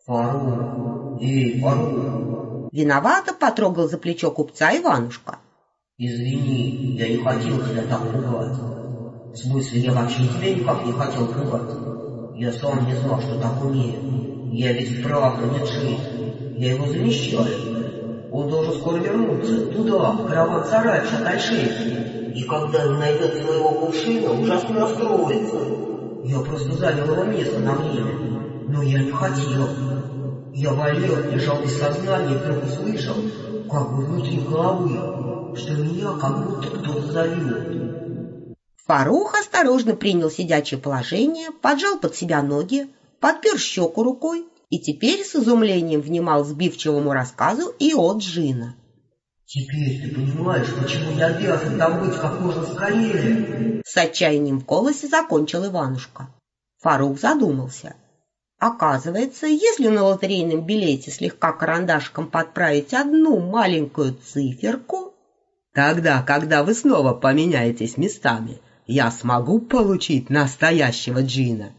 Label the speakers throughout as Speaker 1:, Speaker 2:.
Speaker 1: Фарух, Фарух.
Speaker 2: Виновато потрогал за плечо купца Иванушка.
Speaker 1: Извини, я не хотел тебя так пугать. В смысле, я вообще тебя никак не хотел пугать. Я сам не знал, что так умею. Я ведь вправду не джин. Я его замещаю. Он должен скоро вернуться туда, в караван-сарай в Шатальшейхе. И когда он найдет своего кувшина, ужасно расстроится. Я просто занял его место на время. Но я не хотел. Я болел, лежал без сознания и вдруг услышал, как бы внутри головы, что меня как будто кто-то зовет.
Speaker 2: Фарух осторожно принял сидячее положение, поджал под себя ноги, подпер щеку рукой и теперь с изумлением внимал сбивчивому рассказу и от джина.
Speaker 1: «Теперь ты понимаешь, почему я обязан там быть как можно скорее?»
Speaker 2: С отчаянием в голосе закончил Иванушка. Фарух задумался. Оказывается, если на лотерейном билете слегка карандашком подправить одну маленькую циферку, тогда, когда вы снова поменяетесь местами, я смогу получить настоящего джина.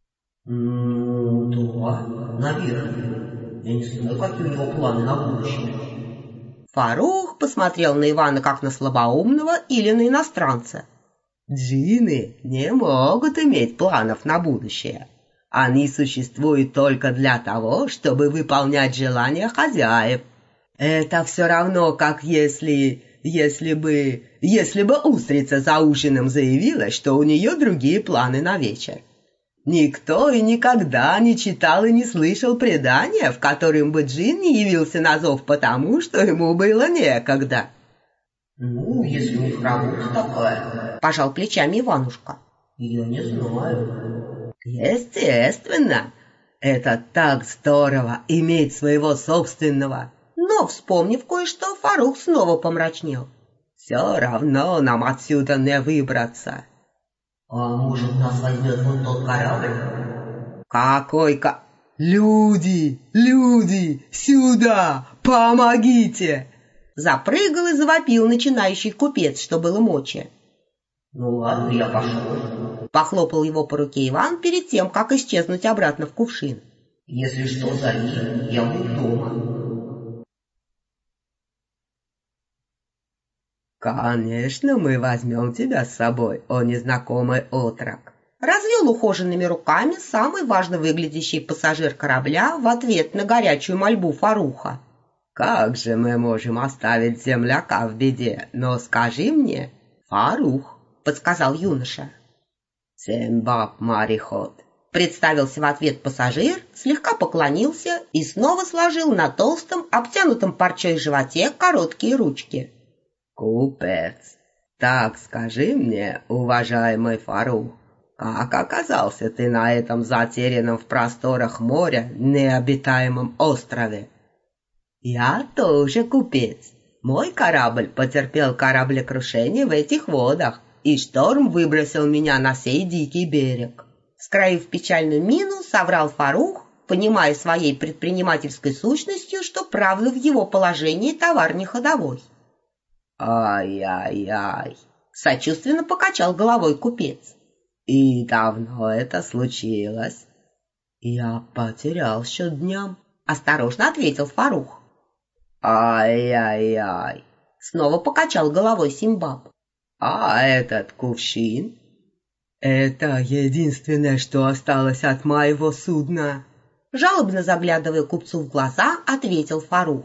Speaker 1: Ну, да, наверное. Я не знаю, какие у него планы на будущее.
Speaker 2: Фарух посмотрел на Ивана как на слабоумного или на иностранца. Джинны не могут иметь планов на будущее. Они существуют только для того, чтобы выполнять желания хозяев. Это все равно, как если бы устрица за ужином заявила, что у нее другие планы на вечер. Никто и никогда не читал и не слышал предания, в котором бы джин не явился на зов потому, что ему было некогда.
Speaker 1: Ну, если у них работа такая,
Speaker 2: пожал плечами Иванушка.
Speaker 1: Я не знаю.
Speaker 2: Естественно, это так здорово иметь своего собственного. Но, вспомнив кое-что, Фарух снова помрачнел. Все равно нам отсюда не выбраться.
Speaker 1: А может, нас возьмет вот тот корабль?
Speaker 2: Какой Люди, сюда, помогите! Запрыгал и завопил начинающий купец, что было мочи.
Speaker 1: Ну ладно, я пошел.
Speaker 2: Похлопал его по руке Иван перед тем, как исчезнуть обратно в кувшин.
Speaker 1: Если что, зови, я буду дома.
Speaker 2: Конечно, мы возьмем тебя с собой, о незнакомый отрок. Развел ухоженными руками самый важно выглядящий пассажир корабля в ответ на горячую мольбу Фаруха. Как же мы можем оставить земляка в беде? Но скажи мне, Фарух, подсказал юноша. Симбаб мореход. Представился в ответ пассажир, слегка поклонился и снова сложил на толстом, обтянутом парчой животе короткие ручки. Купец, так скажи мне, уважаемый Фарух, как оказался ты на этом затерянном в просторах моря необитаемом острове? Я тоже купец. Мой корабль потерпел кораблекрушение в этих водах, и шторм выбросил меня на сей дикий берег. Скроив печальную мину, соврал Фарух, понимая своей предпринимательской сущностью, что правда в его положении товар не ходовой. «Ай-яй-яй!» — сочувственно покачал головой купец. «И давно это случилось?» «Я потерял счет дням», — осторожно ответил Фарух. «Ай-яй-яй!» — снова покачал головой Симбаб. «А этот кувшин?» «Это единственное, что осталось от моего судна», — жалобно заглядывая купцу в глаза, ответил Фарух.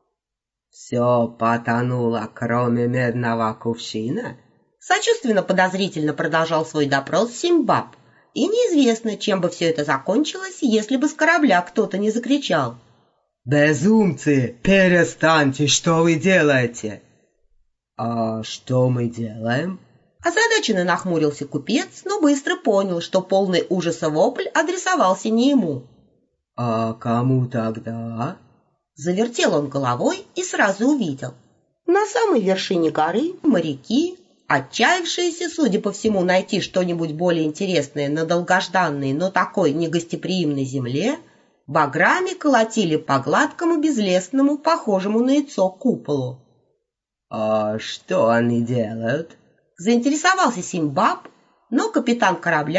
Speaker 2: «Все потонуло, кроме медного кувшина?» Сочувственно подозрительно продолжал свой допрос Симбаб, и неизвестно, чем бы все это закончилось, если бы с корабля кто-то не закричал. «Безумцы, перестаньте, что вы делаете?» «А что мы делаем?» Озадаченно нахмурился купец, но быстро понял, что полный ужаса вопль адресовался не ему. «А кому тогда?» Завертел он головой и сразу увидел. На самой вершине горы моряки, отчаявшиеся, судя по всему, найти что-нибудь более интересное на долгожданной, но такой негостеприимной земле, баграми колотили по гладкому безлесному, похожему на яйцо куполу. «А что они делают?» Заинтересовался Симбаб, но капитан корабля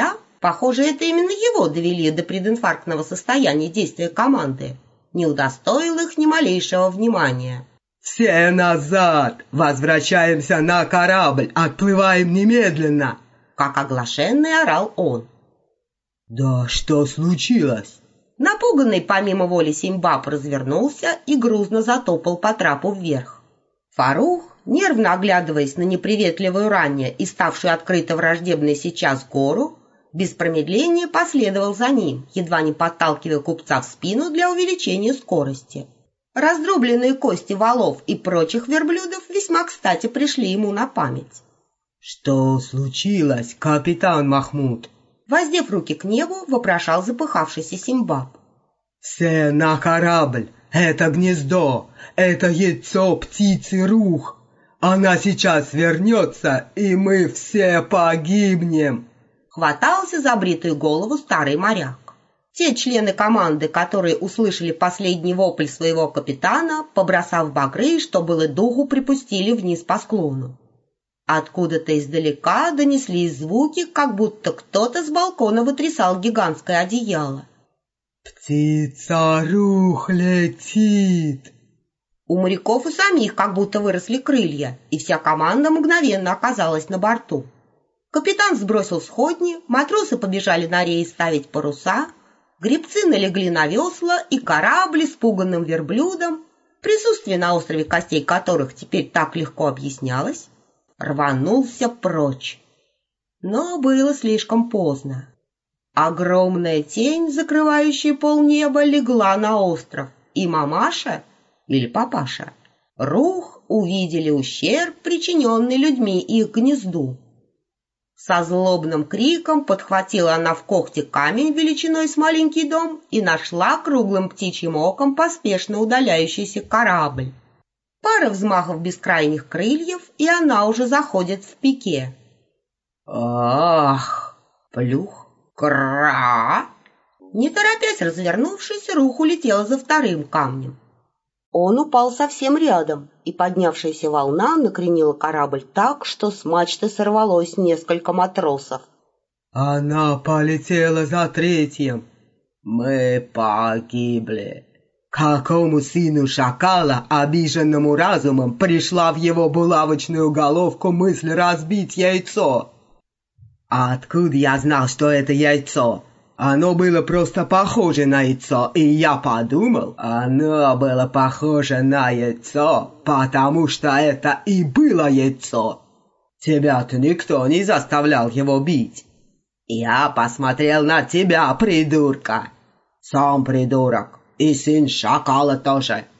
Speaker 2: Похоже, это именно его довели до прединфарктного состояния действия команды. Не удостоил их ни малейшего внимания.
Speaker 3: «Все назад! Возвращаемся на корабль! Отплываем немедленно!»
Speaker 2: Как оглашенный орал он.
Speaker 3: «Да что случилось?»
Speaker 2: Напуганный помимо воли Симбаб развернулся и грузно затопал по трапу вверх. Фарух, нервно оглядываясь на неприветливую ранее и ставшую открыто враждебной сейчас гору, без промедления последовал за ним, едва не подталкивая купца в спину для увеличения скорости. Раздробленные кости валов и прочих верблюдов весьма кстати пришли ему на память.
Speaker 3: «Что случилось, капитан Махмуд?»
Speaker 2: Воздев руки к небу, вопрошал запыхавшийся Симбаб.
Speaker 3: «Все на корабль! Это гнездо! Это яйцо птицы Рух! Она сейчас вернется, и мы все погибнем!»
Speaker 2: Хватался за бритую голову старый моряк. Те члены команды, которые услышали последний вопль своего капитана, побросав багры, что было духу, припустили вниз по склону. Откуда-то издалека донеслись звуки, как будто кто-то с балкона вытрясал гигантское одеяло.
Speaker 3: «Птица Рух летит!»
Speaker 2: У моряков и самих как будто выросли крылья, и вся команда мгновенно оказалась на борту. Капитан сбросил сходни, матросы побежали на рейс ставить паруса, гребцы налегли на весла, и корабль с пуганным верблюдом, присутствие на острове костей которых теперь так легко объяснялось, рванулся прочь. Но было слишком поздно. Огромная тень, закрывающая полнеба, легла на остров, и мамаша, или папаша, Рух увидели ущерб, причиненный людьми их гнезду. Со злобным криком подхватила она в когти камень величиной с маленький дом и нашла круглым птичьим оком поспешно удаляющийся корабль. Пара взмахов бескрайних крыльев, и она уже заходит в пике. Ах! Плюх! Кра! Не торопясь развернувшись, Рух улетела за вторым камнем. Он упал совсем рядом, и поднявшаяся волна накренила корабль так, что с мачты сорвалось несколько матросов.
Speaker 3: «Она полетела за третьим!
Speaker 1: Мы погибли!»
Speaker 3: Какому сыну шакала, обиженному разумом, пришла в его булавочную головку мысль разбить яйцо?
Speaker 1: «А откуда я знал, что это яйцо?»
Speaker 3: Оно было просто похоже на яйцо, и я подумал,
Speaker 1: оно было похоже на яйцо,
Speaker 3: потому что это и было яйцо.
Speaker 1: Тебя-то никто не заставлял его бить. Я посмотрел на тебя, придурка. Сам придурок, и сын шакала тоже.